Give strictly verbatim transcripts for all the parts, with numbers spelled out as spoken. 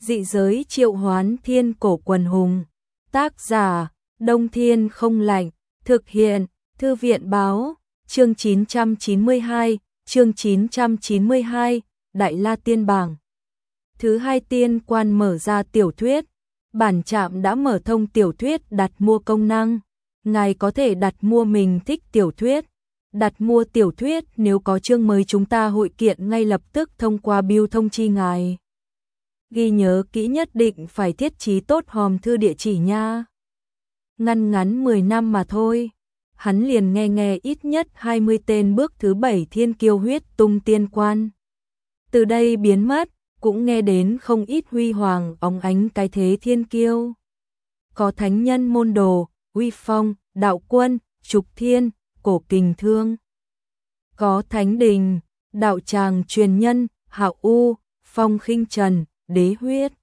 Dị giới triệu hoán thiên cổ quần hùng. Tác giả, Đông Thiên không lạnh. Thực hiện, Thư viện báo. Chương chín trăm chín mươi hai, chương chín trăm chín mươi hai, Đại La Tiên Bảng. Thứ hai tiên quan mở ra tiểu thuyết. Bản trạm đã mở thông tiểu thuyết đặt mua công năng. Ngài có thể đặt mua mình thích tiểu thuyết. Đặt mua tiểu thuyết nếu có chương mới chúng ta hội kiện ngay lập tức thông qua bưu thông chi ngài. Ghi nhớ kỹ nhất định phải thiết trí tốt hòm thư địa chỉ nha. Ngăn ngắn mười năm mà thôi. Hắn liền nghe nghe ít nhất hai mươi tên bước thứ bảy thiên kiêu huyết tung tiên quan. Từ đây biến mất, cũng nghe đến không ít huy hoàng óng ánh cái thế thiên kiêu. Có thánh nhân môn đồ, uy phong, đạo quân, trục thiên, cổ kình thương. Có thánh đình, đạo tràng truyền nhân, hạo u, phong khinh trần, đế huyết.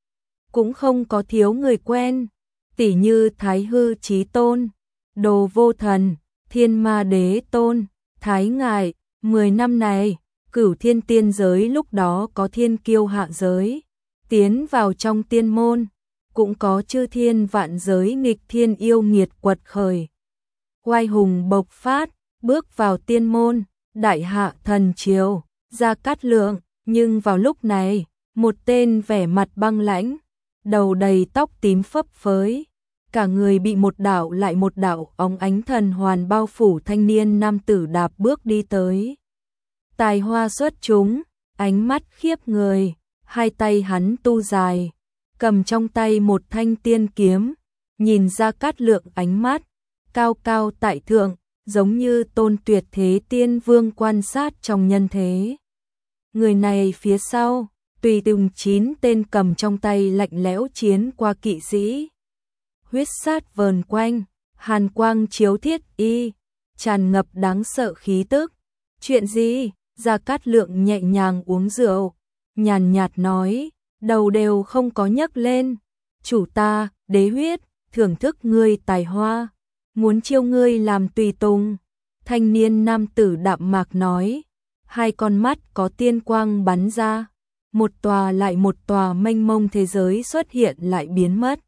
Cũng không có thiếu người quen, tỉ như Thái Hư Chí Tôn, Đồ Vô Thần, Thiên Ma Đế Tôn, Thái Ngại. Mười năm này, Cửu Thiên tiên giới lúc đó có thiên kiêu hạ giới, tiến vào trong tiên môn, cũng có chư thiên vạn giới nghịch thiên yêu nghiệt quật khởi. Oai hùng bộc phát, bước vào tiên môn, đại hạ thần triều, Gia Cát Lượng, nhưng vào lúc này, một tên vẻ mặt băng lãnh, đầu đầy tóc tím phấp phới, cả người bị một đạo lại một đạo óng ánh thần hoàn bao phủ thanh niên nam tử đạp bước đi tới. Tài hoa xuất chúng, ánh mắt khiếp người, hai tay hắn tu dài, cầm trong tay một thanh tiên kiếm, nhìn Gia Cát Lượng ánh mắt, cao cao tại thượng, giống như tôn tuyệt thế tiên vương quan sát trong nhân thế. Người này phía sau, tùy từng chín tên cầm trong tay lạnh lẽo chiến qua kỵ sĩ. Huyết sát vờn quanh, hàn quang chiếu thiết y, tràn ngập đáng sợ khí tức. Chuyện gì? Gia Cát Lượng nhẹ nhàng uống rượu, nhàn nhạt nói, đầu đều không có nhấc lên. Chủ ta, đế huyết, thưởng thức ngươi tài hoa, muốn chiêu ngươi làm tùy tùng. Thanh niên nam tử đạm mạc nói, hai con mắt có tiên quang bắn ra, một tòa lại một tòa mênh mông thế giới xuất hiện lại biến mất.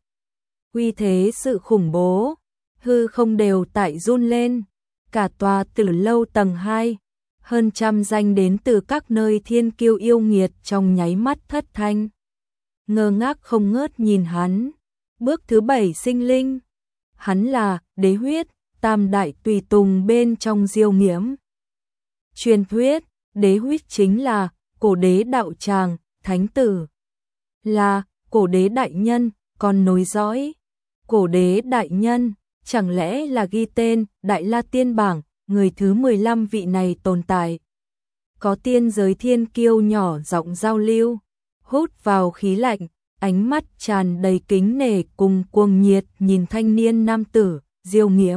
Uy thế sự khủng bố, hư không đều tại run lên, cả tòa Tử lâu tầng hai, hơn trăm danh đến từ các nơi thiên kiêu yêu nghiệt trong nháy mắt thất thanh. Ngơ ngác không ngớt nhìn hắn, bước thứ bảy sinh linh. Hắn là đế huyết, tam đại tùy tùng bên trong Diêu Nghiễm. Truyền thuyết, đế huyết chính là cổ đế đạo tràng, thánh tử. Là cổ đế đại nhân, còn nối dõi. Cổ đế đại nhân, chẳng lẽ là ghi tên Đại La Tiên Bảng, người thứ mười lăm vị này tồn tại. Có tiên giới thiên kiêu nhỏ giọng giao lưu, hút vào khí lạnh, ánh mắt tràn đầy kính nể cùng cuồng nhiệt nhìn thanh niên nam tử, Diêu Nghiễm.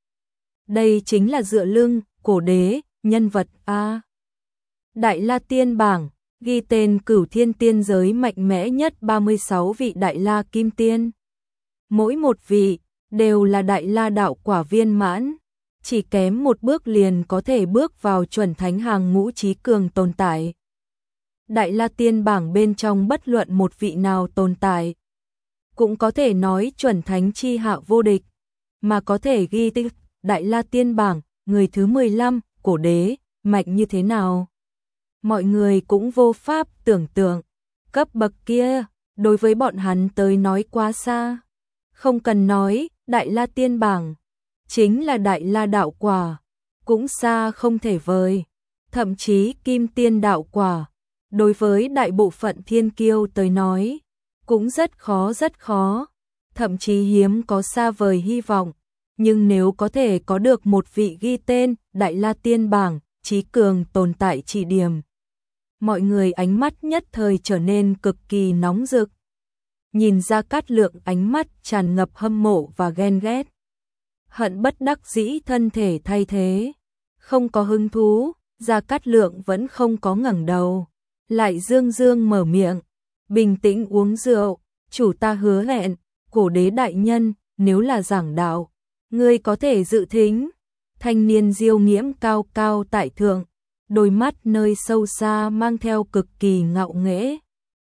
Đây chính là dựa lưng, cổ đế, nhân vật A. Đại La Tiên Bảng, ghi tên cửu thiên tiên giới mạnh mẽ nhất ba mươi sáu vị Đại La Kim Tiên. Mỗi một vị, đều là Đại La đạo quả viên mãn, chỉ kém một bước liền có thể bước vào chuẩn thánh hàng ngũ trí cường tồn tại. Đại La Tiên Bảng bên trong bất luận một vị nào tồn tại, cũng có thể nói chuẩn thánh chi hạ vô địch, mà có thể ghi tên Đại La Tiên Bảng, người thứ mười lăm, cổ đế, mạnh như thế nào. Mọi người cũng vô pháp tưởng tượng, cấp bậc kia, đối với bọn hắn tới nói quá xa. Không cần nói, Đại La Tiên Bảng, chính là Đại La đạo quả, cũng xa không thể vời. Thậm chí Kim Tiên đạo quả, đối với đại bộ phận thiên kiêu tới nói, cũng rất khó rất khó, thậm chí hiếm có xa vời hy vọng. Nhưng nếu có thể có được một vị ghi tên Đại La Tiên Bảng, trí cường tồn tại chỉ điểm, mọi người ánh mắt nhất thời trở nên cực kỳ nóng rực. Nhìn Gia Cát Lượng ánh mắt tràn ngập hâm mộ và ghen ghét. Hận bất đắc dĩ thân thể thay thế. Không có hứng thú, Gia Cát Lượng vẫn không có ngẩng đầu. Lại dương dương mở miệng, bình tĩnh uống rượu. Chủ ta hứa hẹn, cổ đế đại nhân, nếu là giảng đạo, ngươi có thể dự thính. Thanh niên Diêu Nghiễm cao cao tại thượng, đôi mắt nơi sâu xa mang theo cực kỳ ngạo nghễ,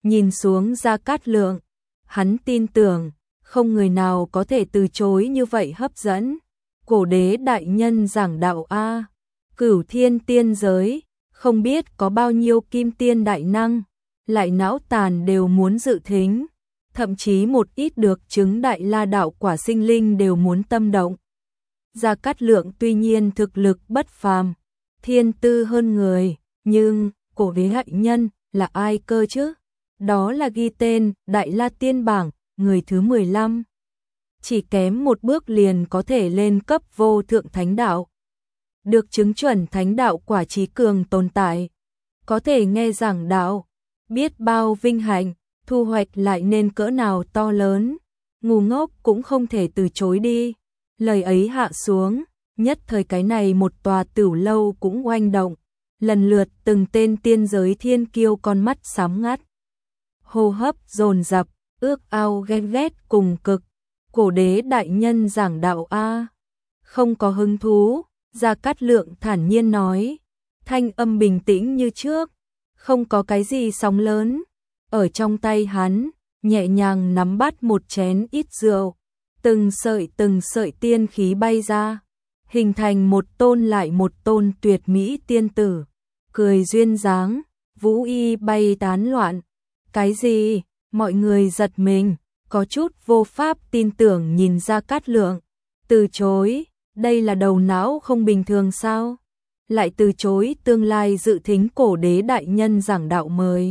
nhìn xuống Gia Cát Lượng, hắn tin tưởng, không người nào có thể từ chối như vậy hấp dẫn. Cổ đế đại nhân giảng đạo a, Cửu Thiên tiên giới, không biết có bao nhiêu kim tiên đại năng, lại não tàn đều muốn dự thính, thậm chí một ít được chứng đại la đạo quả sinh linh đều muốn tâm động. Gia Cát Lượng tuy nhiên thực lực bất phàm, thiên tư hơn người, nhưng cổ đế đại nhân là ai cơ chứ? Đó là ghi tên Đại La Tiên Bảng, người thứ mười lăm. Chỉ kém một bước liền có thể lên cấp vô thượng thánh đạo. Được chứng chuẩn thánh đạo quả trí cường tồn tại. Có thể nghe giảng đạo, biết bao vinh hạnh, thu hoạch lại nên cỡ nào to lớn. Ngu ngốc cũng không thể từ chối đi. Lời ấy hạ xuống, nhất thời cái này một tòa tửu lâu cũng oanh động. Lần lượt từng tên tiên giới thiên kiêu con mắt sám ngắt. Hô hấp dồn dập, ước ao ghen ghét cùng cực. Cổ đế đại nhân giảng đạo a, không có hứng thú. Gia Cát Lượng thản nhiên nói, thanh âm bình tĩnh như trước, không có cái gì sóng lớn. Ở trong tay hắn, nhẹ nhàng nắm bắt một chén ít rượu, từng sợi từng sợi tiên khí bay ra, hình thành một tôn lại một tôn tuyệt mỹ tiên tử, cười duyên dáng, vũ y bay tán loạn. Cái gì? Mọi người giật mình, có chút vô pháp tin tưởng nhìn Gia Cát Lượng, từ chối, đây là đầu não không bình thường sao? Lại từ chối tương lai dự thính cổ đế đại nhân giảng đạo mời.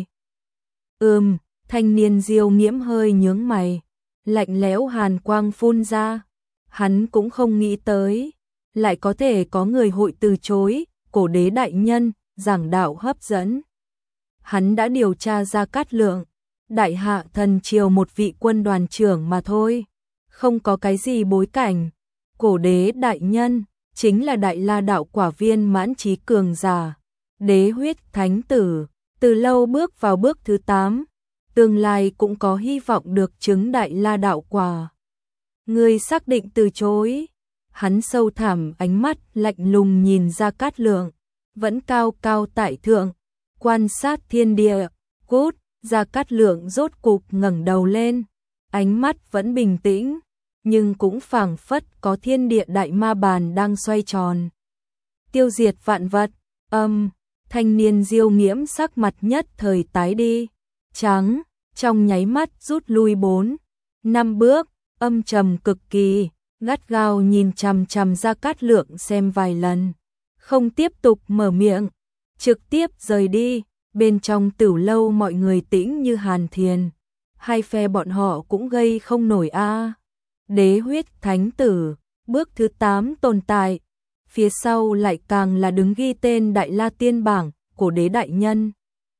Ừm, thanh niên Diêu Nghiễm hơi nhướng mày, lạnh lẽo hàn quang phun ra, hắn cũng không nghĩ tới, lại có thể có người hội từ chối, cổ đế đại nhân, giảng đạo hấp dẫn. Hắn đã điều tra Gia Cát Lượng, đại hạ thần triều một vị quân đoàn trưởng mà thôi, không có cái gì bối cảnh. Cổ đế đại nhân, chính là đại la đạo quả viên mãn trí cường giả, đế huyết thánh tử, từ lâu bước vào bước thứ tám, tương lai cũng có hy vọng được chứng đại la đạo quả. Người xác định từ chối, hắn sâu thẳm ánh mắt lạnh lùng nhìn Gia Cát Lượng, vẫn cao cao tại thượng, quan sát thiên địa, cút. Gia Cát Lượng rốt cục ngẩng đầu lên, ánh mắt vẫn bình tĩnh, nhưng cũng phảng phất có thiên địa đại ma bàn đang xoay tròn. Tiêu diệt vạn vật, âm, thanh niên Diêu Nghiễm sắc mặt nhất thời tái đi, trắng, trong nháy mắt rút lui bốn, năm bước, âm trầm cực kỳ, gắt gao nhìn chằm chằm Gia Cát Lượng xem vài lần, không tiếp tục mở miệng, trực tiếp rời đi. Bên trong tửu lâu mọi người tĩnh như hàn thiền, hai phe bọn họ cũng gây không nổi a. Đế huyết thánh tử, bước thứ tám tồn tại, phía sau lại càng là đứng ghi tên Đại La Tiên Bảng, cổ đế đại nhân.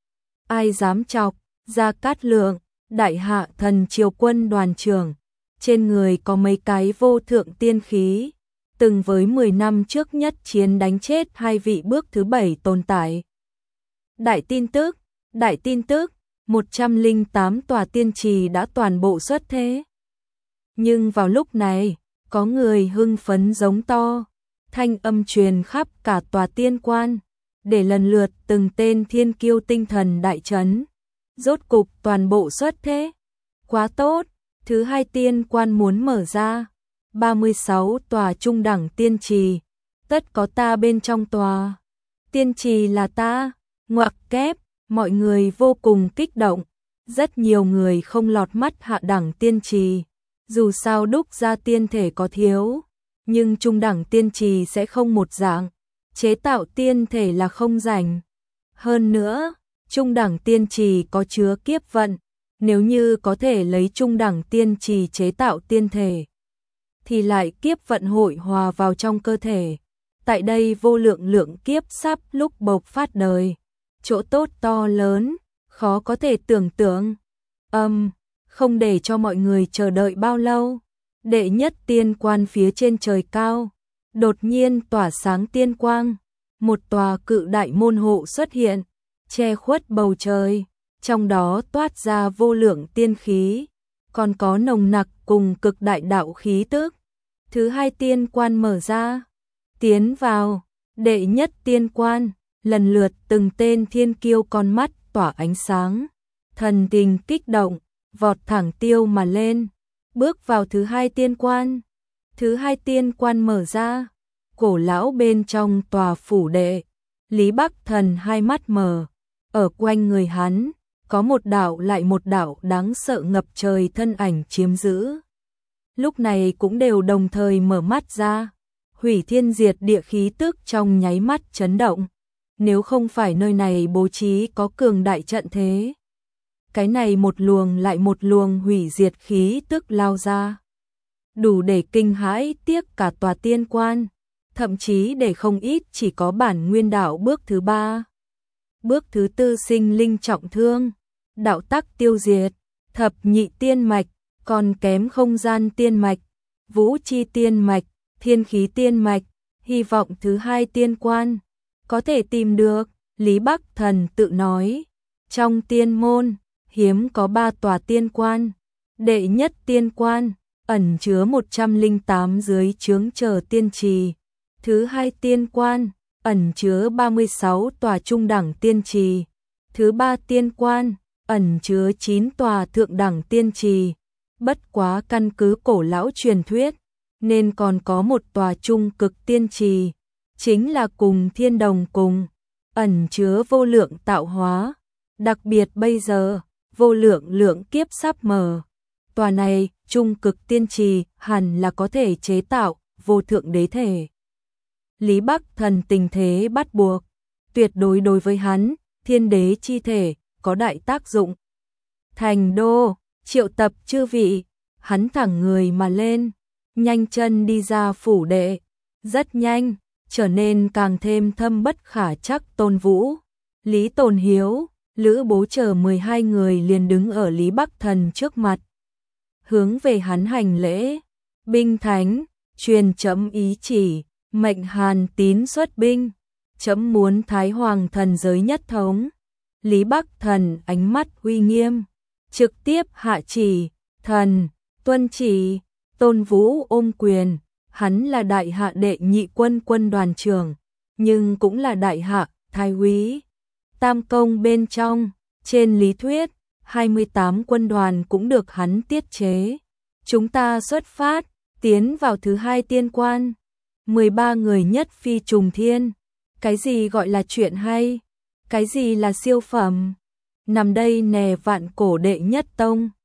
Ai dám chọc? Gia Cát Lượng, đại hạ thần triều quân đoàn trưởng, trên người có mấy cái vô thượng tiên khí, từng với mười năm trước nhất chiến đánh chết hai vị bước thứ bảy tồn tại. Đại tin tức, đại tin tức, một trăm lẻ tám tòa tiên trì đã toàn bộ xuất thế. Nhưng vào lúc này, có người hưng phấn giống to, thanh âm truyền khắp cả tòa tiên quan, để lần lượt từng tên thiên kiêu tinh thần đại chấn. Rốt cục toàn bộ xuất thế. Quá tốt, thứ hai tiên quan muốn mở ra, ba mươi sáu tòa trung đẳng tiên trì, tất có ta bên trong tòa. Tiên trì là ta. Ngoặc kép, mọi người vô cùng kích động, rất nhiều người không lọt mắt hạ đẳng tiên trì, dù sao đúc ra tiên thể có thiếu, nhưng trung đẳng tiên trì sẽ không một dạng, chế tạo tiên thể là không rảnh. Hơn nữa, trung đẳng tiên trì có chứa kiếp vận, nếu như có thể lấy trung đẳng tiên trì chế tạo tiên thể, thì lại kiếp vận hội hòa vào trong cơ thể. Tại đây vô lượng lượng kiếp sắp lúc bộc phát đời. Chỗ tốt to lớn, khó có thể tưởng tượng. Âm, um, không để cho mọi người chờ đợi bao lâu. Đệ nhất tiên quan phía trên trời cao, đột nhiên tỏa sáng tiên quang. Một tòa cự đại môn hộ xuất hiện, che khuất bầu trời, trong đó toát ra vô lượng tiên khí, còn có nồng nặc cùng cực đại đạo khí tức. Thứ hai tiên quan mở ra, tiến vào, đệ nhất tiên quan. Lần lượt từng tên thiên kiêu con mắt tỏa ánh sáng, thần tình kích động, vọt thẳng tiêu mà lên, bước vào thứ hai tiên quan. Thứ hai tiên quan mở ra, cổ lão bên trong tòa phủ đệ, Lý Bắc Thần hai mắt mở, ở quanh người hắn, có một đạo lại một đạo đáng sợ ngập trời thân ảnh chiếm giữ. Lúc này cũng đều đồng thời mở mắt ra, hủy thiên diệt địa khí tức trong nháy mắt chấn động. Nếu không phải nơi này bố trí có cường đại trận thế, cái này một luồng lại một luồng hủy diệt khí tức lao ra, đủ để kinh hãi tiếc cả tòa tiên quan, thậm chí để không ít chỉ có bản nguyên đạo bước thứ ba. Bước thứ tư sinh linh trọng thương, đạo tắc tiêu diệt, thập nhị tiên mạch, còn kém không gian tiên mạch, vũ chi tiên mạch, thiên khí tiên mạch, hy vọng thứ hai tiên quan có thể tìm được. Lý Bắc Thần tự nói, trong tiên môn hiếm có ba tòa tiên quan, đệ nhất tiên quan ẩn chứa một trăm lẻ tám dưới chướng chờ tiên trì, thứ hai tiên quan ẩn chứa ba mươi sáu tòa trung đẳng tiên trì, thứ ba tiên quan ẩn chứa chín tòa thượng đẳng tiên trì. Bất quá căn cứ cổ lão truyền thuyết, nên còn có một tòa trung cực tiên trì, chính là cùng thiên đồng cùng, ẩn chứa vô lượng tạo hóa. Đặc biệt bây giờ, vô lượng lượng kiếp sắp mở. Tòa này, trung cực tiên trì, hẳn là có thể chế tạo vô thượng đế thể. Lý Bắc Thần tình thế bắt buộc, tuyệt đối đối với hắn, thiên đế chi thể, có đại tác dụng. Thành đô, triệu tập chư vị, hắn thẳng người mà lên, nhanh chân đi ra phủ đệ, rất nhanh, trở nên càng thêm thâm bất khả trắc. Tôn Vũ, Lý Tồn Hiếu, Lữ Bố chờ mười hai người liền đứng ở Lý Bắc Thần trước mặt, hướng về hắn hành lễ. Binh thánh, truyền chấm ý chỉ, mệnh Hàn Tín xuất binh, chấm muốn Thái Hoàng thần giới nhất thống. Lý Bắc Thần ánh mắt uy nghiêm, trực tiếp hạ chỉ. Thần, tuân chỉ. Tôn Vũ ôm quyền, hắn là đại hạ đệ nhị quân quân đoàn trưởng, nhưng cũng là đại hạ thái úy. Tam công bên trong, trên lý thuyết, hai mươi tám quân đoàn cũng được hắn tiết chế. Chúng ta xuất phát, tiến vào thứ hai tiên quan. mười ba người nhất phi trùng thiên. Cái gì gọi là chuyện hay? Cái gì là siêu phẩm? Nằm đây nè vạn cổ đệ nhất tông.